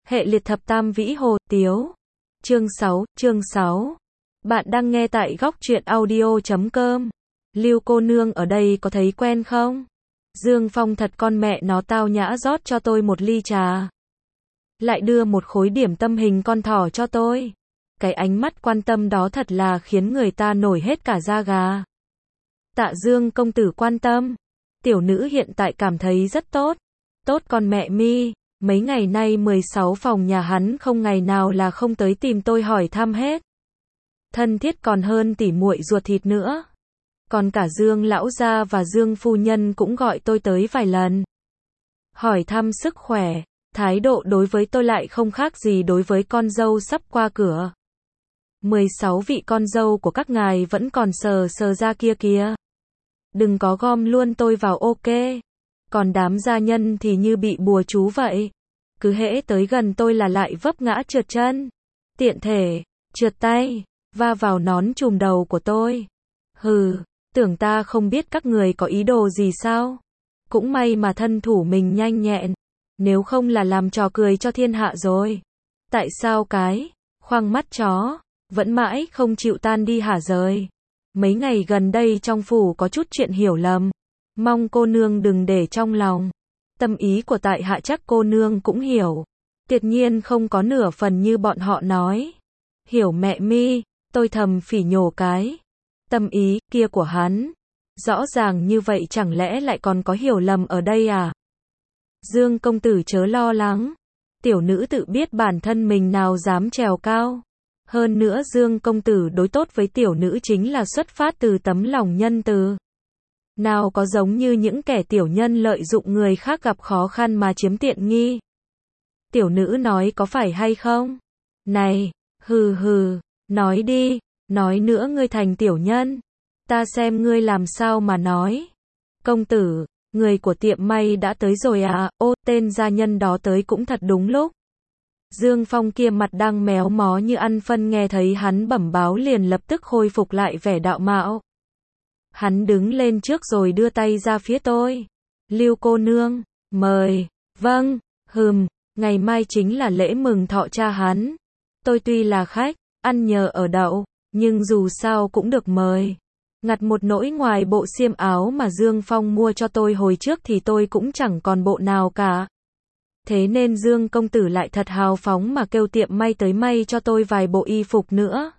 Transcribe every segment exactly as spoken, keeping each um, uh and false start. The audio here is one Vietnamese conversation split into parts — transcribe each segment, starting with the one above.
Hệ liệt thập tam vĩ hồ tiếu. Chương sáu, chương sáu. Bạn đang nghe tại góc truyện audio chấm com. Lưu cô nương ở đây có thấy quen không? Dương Phong thật con mẹ nó tao nhã rót cho tôi một ly trà. Lại đưa một khối điểm tâm hình con thỏ cho tôi. Cái ánh mắt quan tâm đó thật là khiến người ta nổi hết cả da gà. Tạ Dương công tử quan tâm. Tiểu nữ hiện tại cảm thấy rất tốt. Tốt con mẹ mi. Mấy ngày nay mười sáu phòng nhà hắn không ngày nào là không tới tìm tôi hỏi thăm hết. Thân thiết còn hơn tỉ muội ruột thịt nữa. Còn cả Dương lão gia và Dương phu nhân cũng gọi tôi tới vài lần. Hỏi thăm sức khỏe, thái độ đối với tôi lại không khác gì đối với con dâu sắp qua cửa. mười sáu vị con dâu của các ngài vẫn còn sờ sờ ra kia kìa. Đừng có gom luôn tôi vào ok. Còn đám gia nhân thì như bị bùa chú vậy. Cứ hễ tới gần tôi là lại vấp ngã trượt chân. Tiện thể, trượt tay, va vào nón trùm đầu của tôi. Hừ, tưởng ta không biết các người có ý đồ gì sao? Cũng may mà thân thủ mình nhanh nhẹn. Nếu không là làm trò cười cho thiên hạ rồi. Tại sao cái, khoang mắt chó, vẫn mãi không chịu tan đi hả rời? Mấy ngày gần đây trong phủ có chút chuyện hiểu lầm. Mong cô nương đừng để trong lòng. Tâm ý của tại hạ chắc cô nương cũng hiểu. Tuyệt nhiên không có nửa phần như bọn họ nói. Hiểu mẹ mi, tôi thầm phỉ nhổ cái. Tâm ý kia của hắn. Rõ ràng như vậy chẳng lẽ lại còn có hiểu lầm ở đây à? Dương công tử chớ lo lắng. Tiểu nữ tự biết bản thân mình nào dám trèo cao. Hơn nữa Dương công tử đối tốt với tiểu nữ chính là xuất phát từ tấm lòng nhân từ. Nào có giống như những kẻ tiểu nhân lợi dụng người khác gặp khó khăn mà chiếm tiện nghi. Tiểu nữ nói có phải hay không? Này, hừ hừ, nói đi, nói nữa ngươi thành tiểu nhân. Ta xem ngươi làm sao mà nói. Công tử, người của tiệm may đã tới rồi à? Ô, tên gia nhân đó tới cũng thật đúng lúc. Dương Phong kia mặt đang méo mó như ăn phân nghe thấy hắn bẩm báo liền lập tức khôi phục lại vẻ đạo mạo. Hắn đứng lên trước rồi đưa tay ra phía tôi. Lưu cô nương, mời. Vâng, hừm, ngày mai chính là lễ mừng thọ cha hắn. Tôi tuy là khách, ăn nhờ ở đậu, nhưng dù sao cũng được mời. Ngặt một nỗi ngoài bộ xiêm áo mà Dương Phong mua cho tôi hồi trước thì tôi cũng chẳng còn bộ nào cả. Thế nên Dương công tử lại thật hào phóng mà kêu tiệm may tới may cho tôi vài bộ y phục nữa.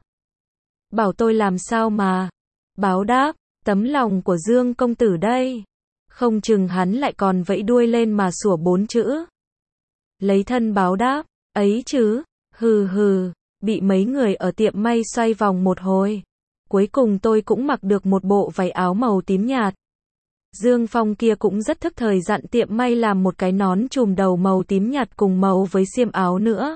Bảo tôi làm sao mà báo đáp tấm lòng của Dương công tử đây. Không chừng hắn lại còn vẫy đuôi lên mà sủa bốn chữ. Lấy thân báo đáp, ấy chứ, hừ hừ, bị mấy người ở tiệm may xoay vòng một hồi. Cuối cùng tôi cũng mặc được một bộ váy áo màu tím nhạt. Dương Phong kia cũng rất thức thời dặn tiệm may làm một cái nón trùm đầu màu tím nhạt cùng màu với xiêm áo nữa.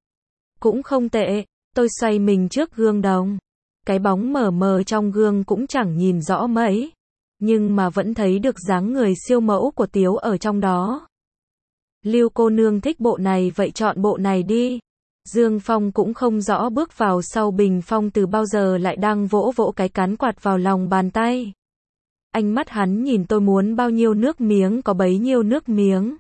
Cũng không tệ, tôi xoay mình trước gương đồng. Cái bóng mờ mờ trong gương cũng chẳng nhìn rõ mấy. Nhưng mà vẫn thấy được dáng người siêu mẫu của Tiếu ở trong đó. Lưu cô nương thích bộ này vậy chọn bộ này đi. Dương Phong cũng không rõ bước vào sau bình phong từ bao giờ lại đang vỗ vỗ cái cán quạt vào lòng bàn tay. Ánh mắt hắn nhìn tôi muốn bao nhiêu nước miếng có bấy nhiêu nước miếng.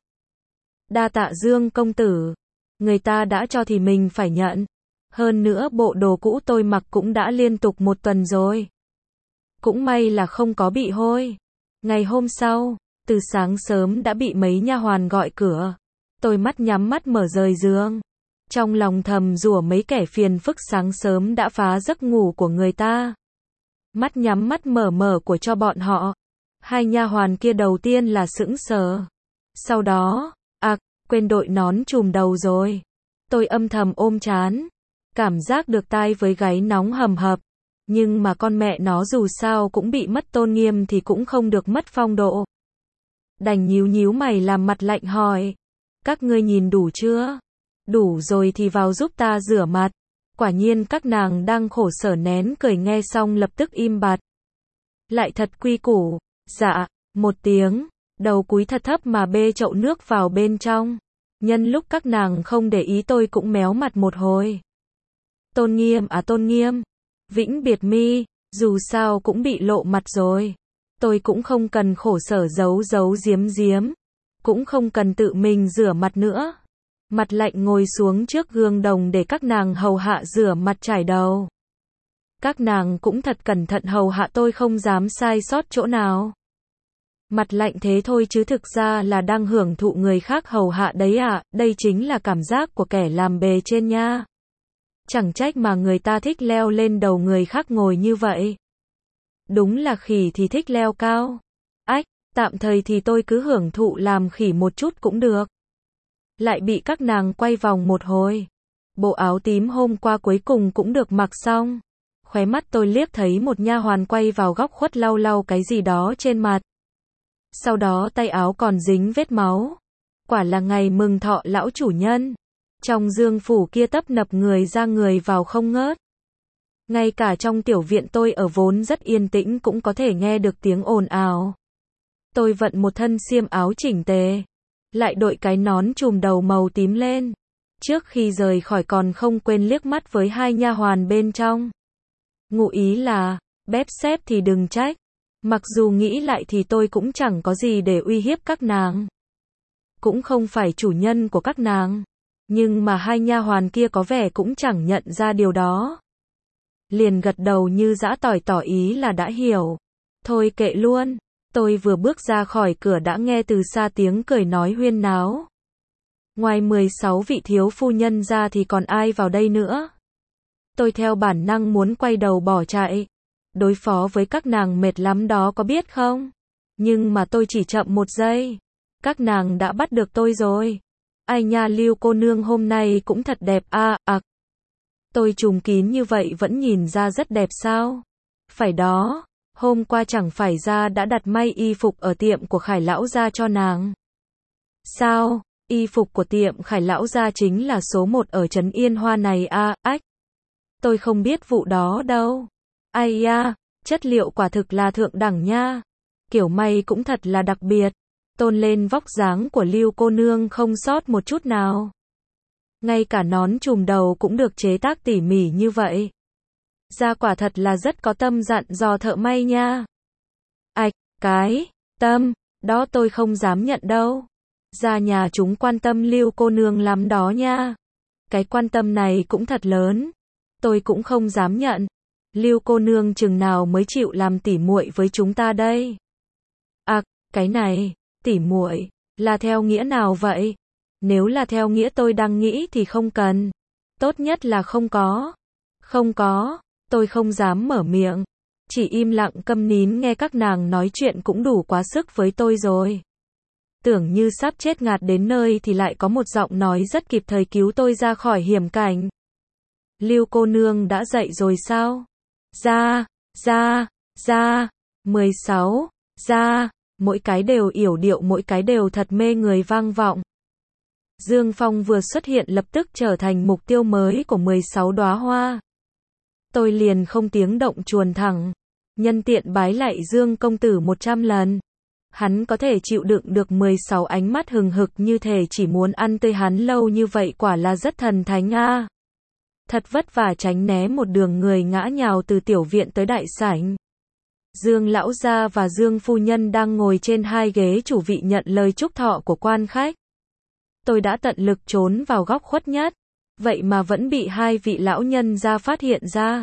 Đa tạ Dương công tử. Người ta đã cho thì mình phải nhận. Hơn nữa bộ đồ cũ tôi mặc cũng đã liên tục một tuần rồi. Cũng may là không có bị hôi. Ngày hôm sau, từ sáng sớm đã bị mấy nha hoàn gọi cửa. Tôi mắt nhắm mắt mở rời giường. Trong lòng thầm rủa mấy kẻ phiền phức sáng sớm đã phá giấc ngủ của người ta. Mắt nhắm mắt mở mở của cho bọn họ. Hai nha hoàn kia đầu tiên là sững sờ. Sau đó, à, quên đội nón trùm đầu rồi. Tôi âm thầm ôm trán. Cảm giác được tai với gáy nóng hầm hập. Nhưng mà con mẹ nó dù sao cũng bị mất tôn nghiêm thì cũng không được mất phong độ. Đành nhíu nhíu mày làm mặt lạnh hỏi. Các ngươi nhìn đủ chưa? Đủ rồi thì vào giúp ta rửa mặt. Quả nhiên các nàng đang khổ sở nén cười nghe xong lập tức im bặt. Lại thật quy củ. Dạ, một tiếng. Đầu cúi thật thấp mà bê chậu nước vào bên trong. Nhân lúc các nàng không để ý tôi cũng méo mặt một hồi. Tôn nghiêm à tôn nghiêm. Vĩnh biệt mi, dù sao cũng bị lộ mặt rồi. Tôi cũng không cần khổ sở giấu giấu giếm giếm. Cũng không cần tự mình rửa mặt nữa. Mặt lạnh ngồi xuống trước gương đồng để các nàng hầu hạ rửa mặt chải đầu. Các nàng cũng thật cẩn thận hầu hạ tôi không dám sai sót chỗ nào. Mặt lạnh thế thôi chứ thực ra là đang hưởng thụ người khác hầu hạ đấy ạ, đây chính là cảm giác của kẻ làm bề trên nha. Chẳng trách mà người ta thích leo lên đầu người khác ngồi như vậy. Đúng là khỉ thì thích leo cao. Ách, tạm thời thì tôi cứ hưởng thụ làm khỉ một chút cũng được. Lại bị các nàng quay vòng một hồi. Bộ áo tím hôm qua cuối cùng cũng được mặc xong. Khóe mắt tôi liếc thấy một nha hoàn quay vào góc khuất lau lau cái gì đó trên mặt. Sau đó tay áo còn dính vết máu. Quả là ngày mừng thọ lão chủ nhân. Trong dương phủ kia tấp nập người ra người vào không ngớt. Ngay cả trong tiểu viện tôi ở vốn rất yên tĩnh cũng có thể nghe được tiếng ồn ào. Tôi vận một thân xiêm áo chỉnh tề. Lại đội cái nón trùm đầu màu tím lên. Trước khi rời khỏi còn không quên liếc mắt với hai nha hoàn bên trong. Ngụ ý là, bếp xếp thì đừng trách. Mặc dù nghĩ lại thì tôi cũng chẳng có gì để uy hiếp các nàng. Cũng không phải chủ nhân của các nàng. Nhưng mà hai nha hoàn kia có vẻ cũng chẳng nhận ra điều đó. Liền gật đầu như giã tỏi tỏ ý là đã hiểu. Thôi kệ luôn. Tôi vừa bước ra khỏi cửa đã nghe từ xa tiếng cười nói huyên náo. Ngoài mười sáu vị thiếu phu nhân ra thì còn ai vào đây nữa. Tôi theo bản năng muốn quay đầu bỏ chạy. Đối phó với các nàng mệt lắm đó có biết không? Nhưng mà tôi chỉ chậm một giây. Các nàng đã bắt được tôi rồi. Ai nha, Lưu cô nương hôm nay cũng thật đẹp a, à, à. Tôi trùm kín như vậy vẫn nhìn ra rất đẹp sao? Phải đó, hôm qua chẳng phải ra đã đặt may y phục ở tiệm của Khải lão gia cho nàng. Sao? Y phục của tiệm Khải lão gia chính là số một ở trấn Yên Hoa này a, à, ách. Tôi không biết vụ đó đâu. Ai ya, chất liệu quả thực là thượng đẳng nha. Kiểu may cũng thật là đặc biệt. Tôn lên vóc dáng của Lưu cô nương không sót một chút nào. Ngay cả nón trùm đầu cũng được chế tác tỉ mỉ như vậy. Da quả thật là rất có tâm dặn dò thợ may nha. Ạch, cái, tâm, đó tôi không dám nhận đâu. Gia nhà chúng quan tâm Lưu cô nương lắm đó nha. Cái quan tâm này cũng thật lớn. Tôi cũng không dám nhận. Lưu cô nương chừng nào mới chịu làm tỉ muội với chúng ta đây? À, cái này, tỉ muội, là theo nghĩa nào vậy? Nếu là theo nghĩa tôi đang nghĩ thì không cần. Tốt nhất là không có. Không có, tôi không dám mở miệng. Chỉ im lặng câm nín nghe các nàng nói chuyện cũng đủ quá sức với tôi rồi. Tưởng như sắp chết ngạt đến nơi thì lại có một giọng nói rất kịp thời cứu tôi ra khỏi hiểm cảnh. Lưu cô nương đã dậy rồi sao? Ra, ra, ra, mười sáu, ra, mỗi cái đều yểu điệu, mỗi cái đều thật mê người vang vọng. Dương Phong vừa xuất hiện lập tức trở thành mục tiêu mới của mười sáu đóa hoa. Tôi liền không tiếng động chuồn thẳng, nhân tiện bái lạy Dương công tử một trăm lần. Hắn có thể chịu đựng được mười sáu ánh mắt hừng hực như thể chỉ muốn ăn tươi hắn lâu như vậy quả là rất thần thánh a. À. Thật vất vả tránh né một đường người ngã nhào từ tiểu viện tới đại sảnh. Dương lão gia và Dương phu nhân đang ngồi trên hai ghế chủ vị nhận lời chúc thọ của quan khách. Tôi đã tận lực trốn vào góc khuất nhất, vậy mà vẫn bị hai vị lão nhân gia phát hiện ra.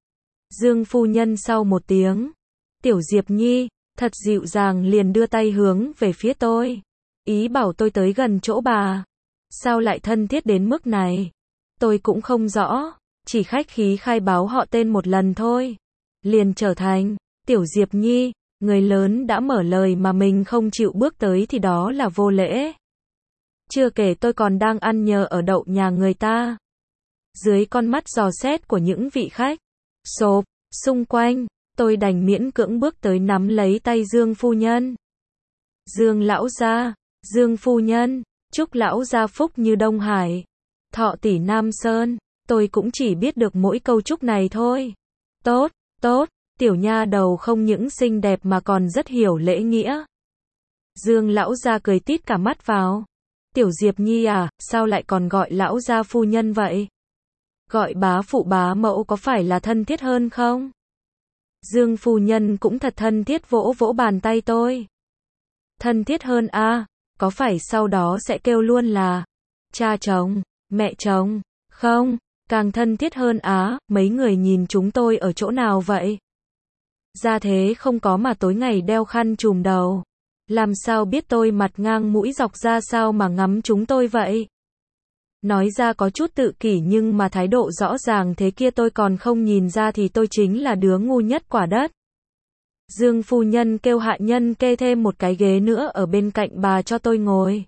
Dương phu nhân sau một tiếng, "Tiểu Diệp Nhi", thật dịu dàng liền đưa tay hướng về phía tôi, ý bảo tôi tới gần chỗ bà. Sao lại thân thiết đến mức này? Tôi cũng không rõ, chỉ khách khí khai báo họ tên một lần thôi. Liền trở thành, "Tiểu Diệp Nhi", người lớn đã mở lời mà mình không chịu bước tới thì đó là vô lễ. Chưa kể tôi còn đang ăn nhờ ở đậu nhà người ta. Dưới con mắt dò xét của những vị khách xộp xung quanh, tôi đành miễn cưỡng bước tới nắm lấy tay Dương phu nhân. "Dương lão gia, Dương phu nhân, chúc lão gia phúc như Đông Hải, thọ tỷ Nam Sơn." Tôi cũng chỉ biết được mỗi câu chúc này thôi. Tốt, tốt, tiểu nha đầu không những xinh đẹp mà còn rất hiểu lễ nghĩa. Dương lão gia cười tít cả mắt vào. "Tiểu Diệp Nhi à, sao lại còn gọi lão gia phu nhân vậy? Gọi bá phụ bá mẫu có phải là thân thiết hơn không?" Dương phu nhân cũng thật thân thiết vỗ vỗ bàn tay tôi. "Thân thiết hơn a, à, có phải sau đó sẽ kêu luôn là cha chồng, mẹ chồng, không, càng thân thiết hơn á, mấy người nhìn chúng tôi ở chỗ nào vậy? Ra thế không có mà tối ngày đeo khăn trùm đầu. Làm sao biết tôi mặt ngang mũi dọc ra sao mà ngắm chúng tôi vậy? Nói ra có chút tự kỷ nhưng mà thái độ rõ ràng thế kia tôi còn không nhìn ra thì tôi chính là đứa ngu nhất quả đất. Dương phu nhân kêu hạ nhân kê thêm một cái ghế nữa ở bên cạnh bà cho tôi ngồi.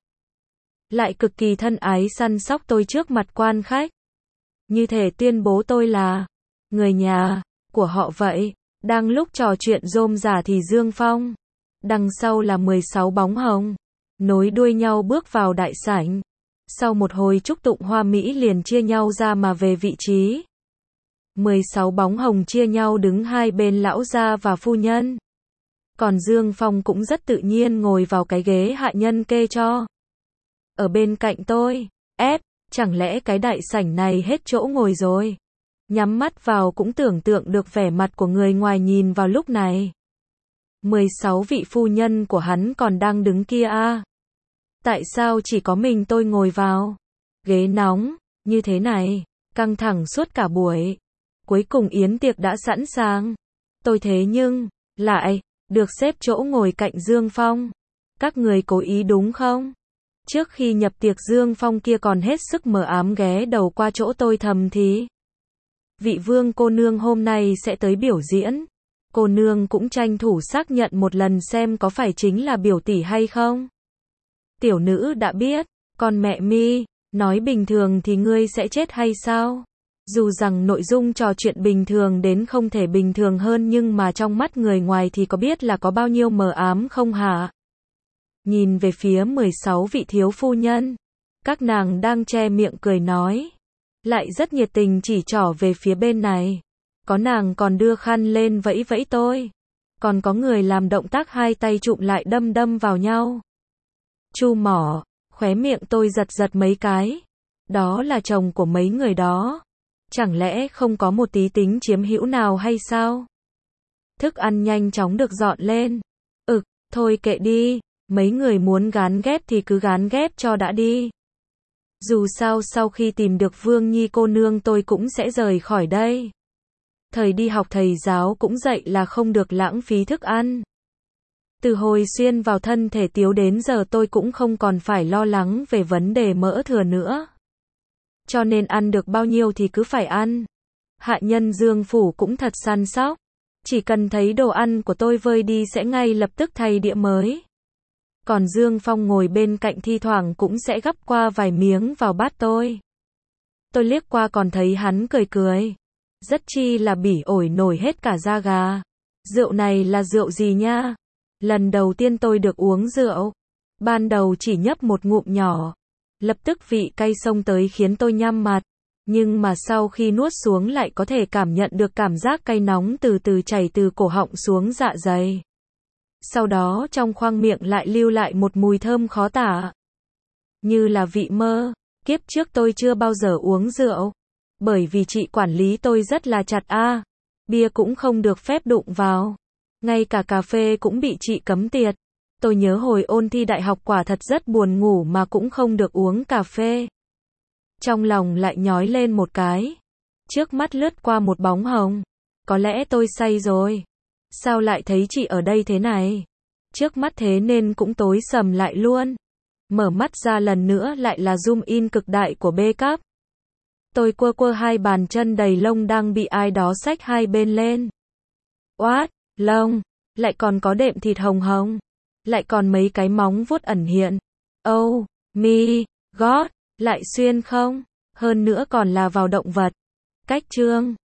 Lại cực kỳ thân ái săn sóc tôi trước mặt quan khách. Như thể tuyên bố tôi là người nhà của họ vậy. Đang lúc trò chuyện rôm rả thì Dương Phong, đằng sau là mười sáu bóng hồng, nối đuôi nhau bước vào đại sảnh. Sau một hồi chúc tụng hoa mỹ liền chia nhau ra mà về vị trí. mười sáu bóng hồng chia nhau đứng hai bên lão gia và phu nhân. Còn Dương Phong cũng rất tự nhiên ngồi vào cái ghế hạ nhân kê cho. Ở bên cạnh tôi, ép, chẳng lẽ cái đại sảnh này hết chỗ ngồi rồi? Nhắm mắt vào cũng tưởng tượng được vẻ mặt của người ngoài nhìn vào lúc này. mười sáu vị phu nhân của hắn còn đang đứng kia à? Tại sao chỉ có mình tôi ngồi vào ghế nóng như thế này, căng thẳng suốt cả buổi. Cuối cùng yến tiệc đã sẵn sàng. Tôi thế nhưng lại được xếp chỗ ngồi cạnh Dương Phong. Các người cố ý đúng không? Trước khi nhập tiệc Dương Phong kia còn hết sức mờ ám ghé đầu qua chỗ tôi thầm thì vị vương cô nương hôm nay sẽ tới biểu diễn. Cô nương cũng tranh thủ xác nhận một lần xem có phải chính là biểu tỷ hay không. Tiểu nữ đã biết, còn mẹ mi, nói bình thường thì ngươi sẽ chết hay sao? Dù rằng nội dung trò chuyện bình thường đến không thể bình thường hơn nhưng mà trong mắt người ngoài thì có biết là có bao nhiêu mờ ám không hả? Nhìn về phía mười sáu vị thiếu phu nhân, các nàng đang che miệng cười nói, lại rất nhiệt tình chỉ trỏ về phía bên này. Có nàng còn đưa khăn lên vẫy vẫy tôi. Còn có người làm động tác hai tay chụm lại đâm đâm vào nhau. Chu mỏ, khóe miệng tôi giật giật mấy cái. Đó là chồng của mấy người đó. Chẳng lẽ không có một tí tính chiếm hữu nào hay sao? Thức ăn nhanh chóng được dọn lên. Ực, thôi kệ đi, mấy người muốn gán ghép thì cứ gán ghép cho đã đi. Dù sao sau khi tìm được Vương Nhi cô nương tôi cũng sẽ rời khỏi đây. Thời đi học thầy giáo cũng dạy là không được lãng phí thức ăn. Từ hồi xuyên vào thân thể tiếu đến giờ tôi cũng không còn phải lo lắng về vấn đề mỡ thừa nữa. Cho nên ăn được bao nhiêu thì cứ phải ăn. Hạ nhân Dương phủ cũng thật săn sóc. Chỉ cần thấy đồ ăn của tôi vơi đi sẽ ngay lập tức thay đĩa mới. Còn Dương Phong ngồi bên cạnh thi thoảng cũng sẽ gắp qua vài miếng vào bát tôi. Tôi liếc qua còn thấy hắn cười cười. Rất chi là bỉ ổi nổi hết cả da gà. Rượu này là rượu gì nha? Lần đầu tiên tôi được uống rượu. Ban đầu chỉ nhấp một ngụm nhỏ. Lập tức vị cay xông tới khiến tôi nhăm mặt. Nhưng mà sau khi nuốt xuống lại có thể cảm nhận được cảm giác cay nóng từ từ chảy từ cổ họng xuống dạ dày. Sau đó trong khoang miệng lại lưu lại một mùi thơm khó tả. Như là vị mơ. Kiếp trước tôi chưa bao giờ uống rượu. Bởi vì chị quản lý tôi rất là chặt a, à. Bia cũng không được phép đụng vào. Ngay cả cà phê cũng bị chị cấm tiệt. Tôi nhớ hồi ôn thi đại học quả thật rất buồn ngủ mà cũng không được uống cà phê. Trong lòng lại nhói lên một cái. Trước mắt lướt qua một bóng hồng. Có lẽ tôi say rồi. Sao lại thấy chị ở đây thế này? Trước mắt thế nên cũng tối sầm lại luôn. Mở mắt ra lần nữa lại là zoom in cực đại của bê cắp. Tôi quơ quơ hai bàn chân đầy lông đang bị ai đó xách hai bên lên. Oát, lông, lại còn có đệm thịt hồng hồng. Lại còn mấy cái móng vuốt ẩn hiện. Oh, mi, god, lại xuyên không? Hơn nữa còn là vào động vật. Cách trương.